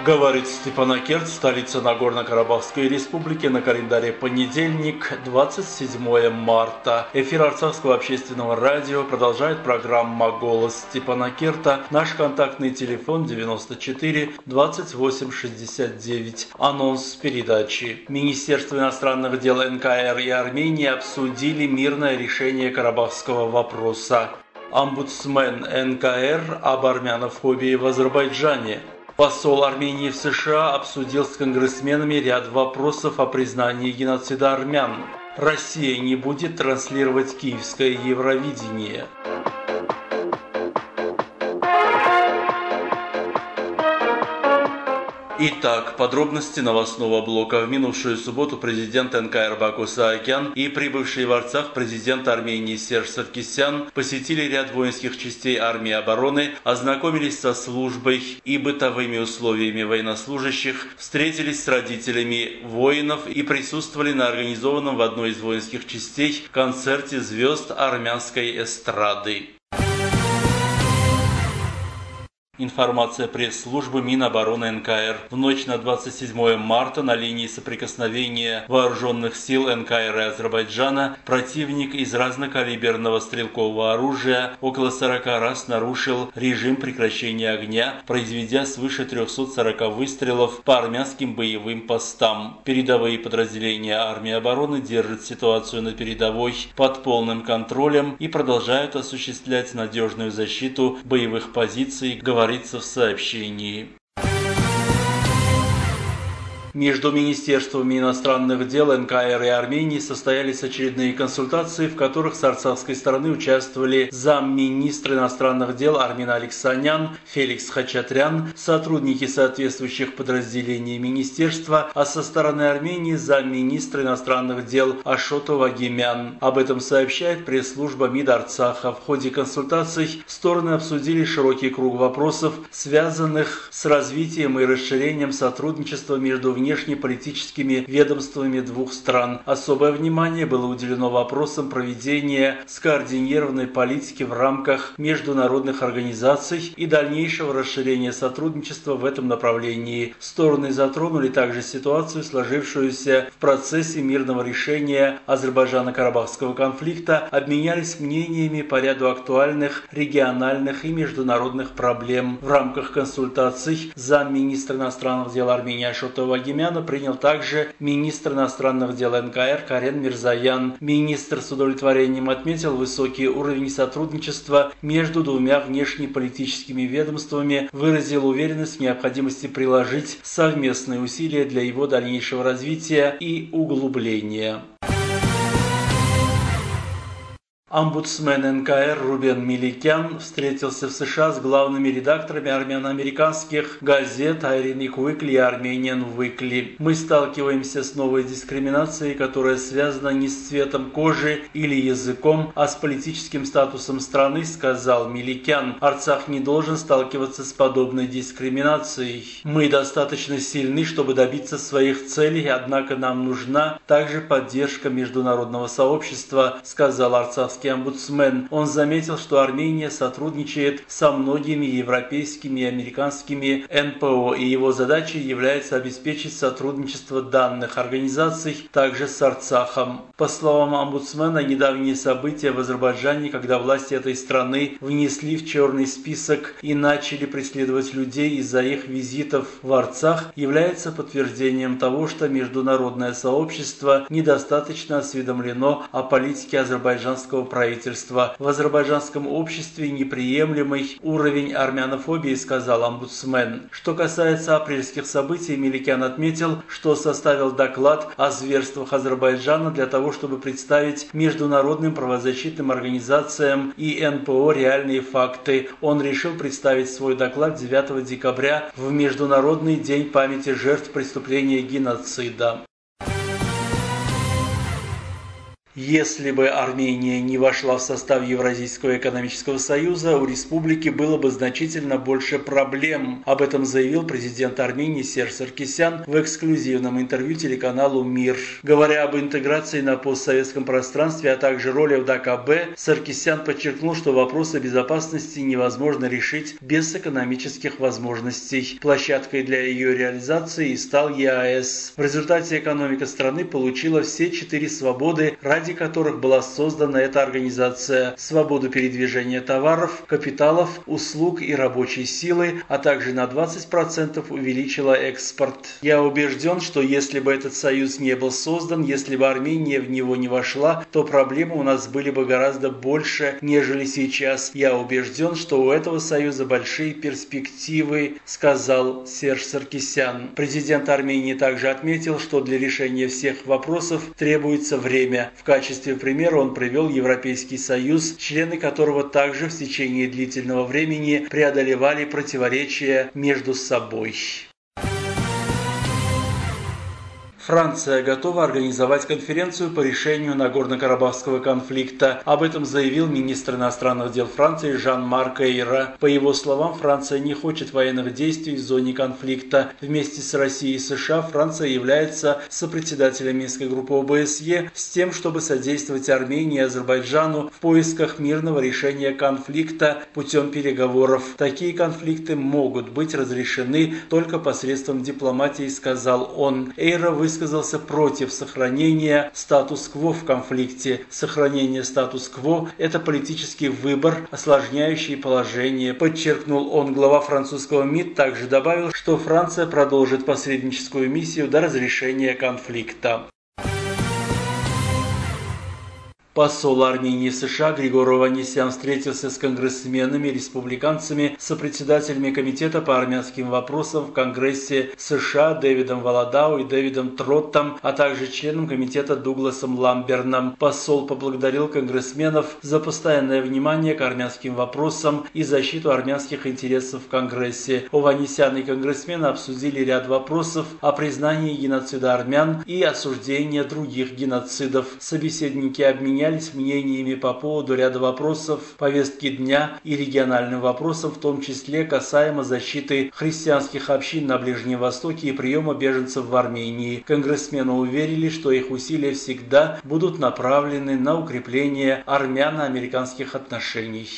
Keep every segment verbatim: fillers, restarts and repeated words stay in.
Говорит Степанакерт, столица Нагорно-Карабахской республики, на календаре понедельник, двадцать седьмое марта. Эфир Арцахского общественного радио продолжает программа «Голос Степанакерта». Наш контактный телефон девяносто четыре двадцать восемь шестьдесят девять. Анонс передачи. Министерство иностранных дел эн ка эр и Армении обсудили мирное решение карабахского вопроса. Омбудсмен эн ка эр об армянофобии в Азербайджане. Посол Армении в США обсудил с конгрессменами ряд вопросов о признании геноцида армян. Россия не будет транслировать киевское Евровидение. Итак, подробности новостного блока. В минувшую субботу президент эн ка эр Баку Саакян и прибывший в Арцах президент Армении Серж Саркисян посетили ряд воинских частей армии обороны, ознакомились со службой и бытовыми условиями военнослужащих, встретились с родителями воинов и присутствовали на организованном в одной из воинских частей концерте звезд армянской эстрады. Информация пресс-службы Минобороны эн ка эр. В ночь на двадцать седьмое марта на линии соприкосновения вооруженных сил эн ка эр и Азербайджана противник из разнокалиберного стрелкового оружия около сорока раз нарушил режим прекращения огня, произведя свыше трёхсот сорока выстрелов по армянским боевым постам. Передовые подразделения армии обороны держат ситуацию на передовой под полным контролем и продолжают осуществлять надежную защиту боевых позиций, говорится в сообщении. Между Министерствами иностранных дел эн ка эр и Армении состоялись очередные консультации, в которых с арцахской стороны участвовали замминистра иностранных дел Армин Алексанян, Феликс Хачатрян, сотрудники соответствующих подразделений министерства, а со стороны Армении замминистра иностранных дел Ашота Вагимян. Об этом сообщает пресс-служба МИД Арцаха. В ходе консультаций стороны обсудили широкий круг вопросов, связанных с развитием и расширением сотрудничества между внешнеполитическими ведомствами двух стран. Особое внимание было уделено вопросам проведения скоординированной политики в рамках международных организаций и дальнейшего расширения сотрудничества в этом направлении. Стороны затронули также ситуацию, сложившуюся в процессе мирного решения Азербайджано-Карабахского конфликта, обменялись мнениями по ряду актуальных региональных и международных проблем. В рамках консультаций замминистра иностранных дел Армении Ашота Вагимяна принял также министр иностранных дел эн ка эр Карен Мирзаян. Министр с удовлетворением отметил высокий уровень сотрудничества между двумя внешнеполитическими ведомствами, выразил уверенность в необходимости приложить совместные усилия для его дальнейшего развития и углубления. Омбудсмен эн ка эр Рубен Меликян встретился в США с главными редакторами армяно-американских газет Irenic Weekly и Armenian Weekly. Мы сталкиваемся с новой дискриминацией, которая связана не с цветом кожи или языком, а с политическим статусом страны, сказал Меликян. Арцах не должен сталкиваться с подобной дискриминацией. Мы достаточно сильны, чтобы добиться своих целей, однако нам нужна также поддержка международного сообщества, сказал арцахский омбудсмен. Он заметил, что Армения сотрудничает со многими европейскими и американскими эн пэ о, и его задачей является обеспечить сотрудничество данных организаций также с Арцахом. По словам омбудсмена, недавние события в Азербайджане, когда власти этой страны внесли в черный список и начали преследовать людей из-за их визитов в Арцах, является подтверждением того, что международное сообщество недостаточно осведомлено о политике азербайджанского правительства. В азербайджанском обществе неприемлемый уровень армянофобии, сказал омбудсмен. Что касается апрельских событий, Меликян отметил, что составил доклад о зверствах Азербайджана для того, чтобы представить международным правозащитным организациям и эн пэ о реальные факты. Он решил представить свой доклад девятого декабря в Международный день памяти жертв преступления геноцида. Если бы Армения не вошла в состав Евразийского экономического союза, у республики было бы значительно больше проблем. Об этом заявил президент Армении Серж Саркисян в эксклюзивном интервью телеканалу «Мир». Говоря об интеграции на постсоветском пространстве, а также роли в ДКБ, Саркисян подчеркнул, что вопросы безопасности невозможно решить без экономических возможностей. Площадкой для ее реализации стал ЕАЭС. В результате экономика страны получила все четыре свободы, ради которых была создана эта организация: свободу передвижения товаров, капиталов, услуг и рабочей силы, а также на двадцать процентов увеличила экспорт. Я убежден, что если бы этот союз не был создан, если бы Армения в него не вошла, то проблемы у нас были бы гораздо больше, нежели сейчас. Я убежден, что у этого союза большие перспективы, сказал Серж Саркисян. Президент Армении также отметил, что для решения всех вопросов требуется время. В качестве примера он привел Европейский Союз, члены которого также в течение длительного времени преодолевали противоречия между собой. Франция готова организовать конференцию по решению Нагорно-Карабахского конфликта. Об этом заявил министр иностранных дел Франции Жан-Марк Эйра. По его словам, Франция не хочет военных действий в зоне конфликта. Вместе с Россией и США Франция является сопредседателем Минской группы О Бэ С Е с тем, чтобы содействовать Армении и Азербайджану в поисках мирного решения конфликта путем переговоров. Такие конфликты могут быть разрешены только посредством дипломатии, сказал он. Эйра высказал высказался против сохранения статус-кво в конфликте. Сохранение статус-кво – это политический выбор, осложняющий положение, подчеркнул он. Глава французского МИД также добавил, что Франция продолжит посредническую миссию до разрешения конфликта. Посол Армении в США Григор Ованесян встретился с конгрессменами, республиканцами, сопредседателями Комитета по армянским вопросам в Конгрессе США Дэвидом Володау и Дэвидом Троттом, а также членом комитета Дугласом Ламберном. Посол поблагодарил конгрессменов за постоянное внимание к армянским вопросам и защиту армянских интересов в Конгрессе. Ованесян и конгрессмены обсудили ряд вопросов о признании геноцида армян и осуждении других геноцидов. Собеседники обменялись мнениями по поводу ряда вопросов повестки дня и региональным вопросам, в том числе касаемо защиты христианских общин на Ближнем Востоке и приема беженцев в Армении. Конгрессмены уверили, что их усилия всегда будут направлены на укрепление армяно-американских отношений.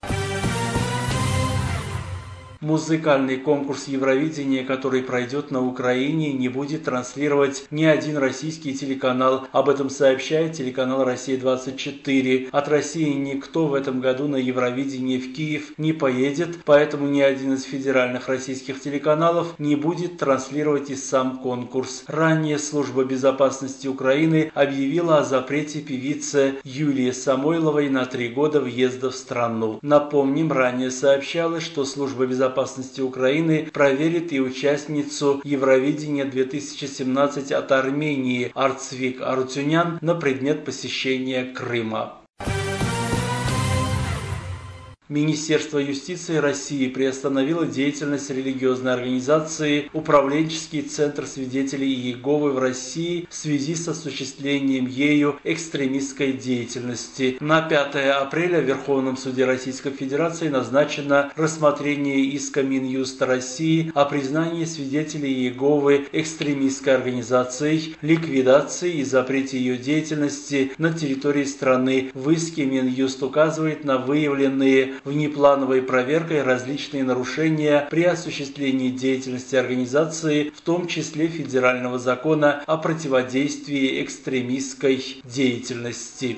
Музыкальный конкурс Евровидения, который пройдет на Украине, не будет транслировать ни один российский телеканал. Об этом сообщает телеканал Россия двадцать четыре. От России никто в этом году на Евровидение в Киев не поедет, поэтому ни один из федеральных российских телеканалов не будет транслировать и сам конкурс. Ранее Служба безопасности Украины объявила о запрете певицы Юлии Самойловой на три года въезда в страну. Напомним, ранее сообщалось, что Служба безопасности безопасности Украины проверит и участницу Евровидения две тысячи семнадцать от Армении Арцвик Арутюнян на предмет посещения Крыма. Министерство юстиции России приостановило деятельность религиозной организации «Управленческий центр свидетелей Иеговы» в России в связи с осуществлением ею экстремистской деятельности. На пятое апреля в Верховном суде Российской Федерации назначено рассмотрение иска Минюста России о признании свидетелей Иеговы экстремистской организацией, ликвидации и запрете ее деятельности на территории страны. В иске Минюст указывает на выявленные внеплановой проверкой различные нарушения при осуществлении деятельности организации, в том числе федерального закона о противодействии экстремистской деятельности.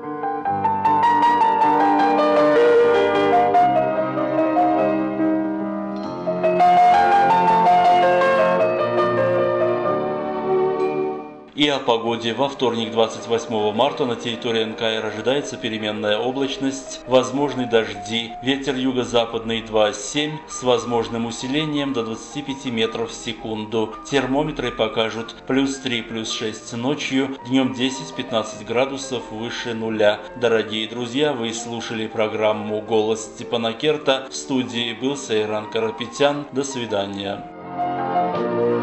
И о погоде. Во вторник, двадцать восьмого марта, на территории эн ка эр ожидается переменная облачность, возможны дожди. Ветер юго-западный два семь с возможным усилением до двадцати пяти метров в секунду. Термометры покажут плюс три, плюс шесть ночью, днем десять-пятнадцать градусов выше нуля. Дорогие друзья, вы слушали программу «Голос Степана Керта». В студии был Сайран Карапетян. До свидания.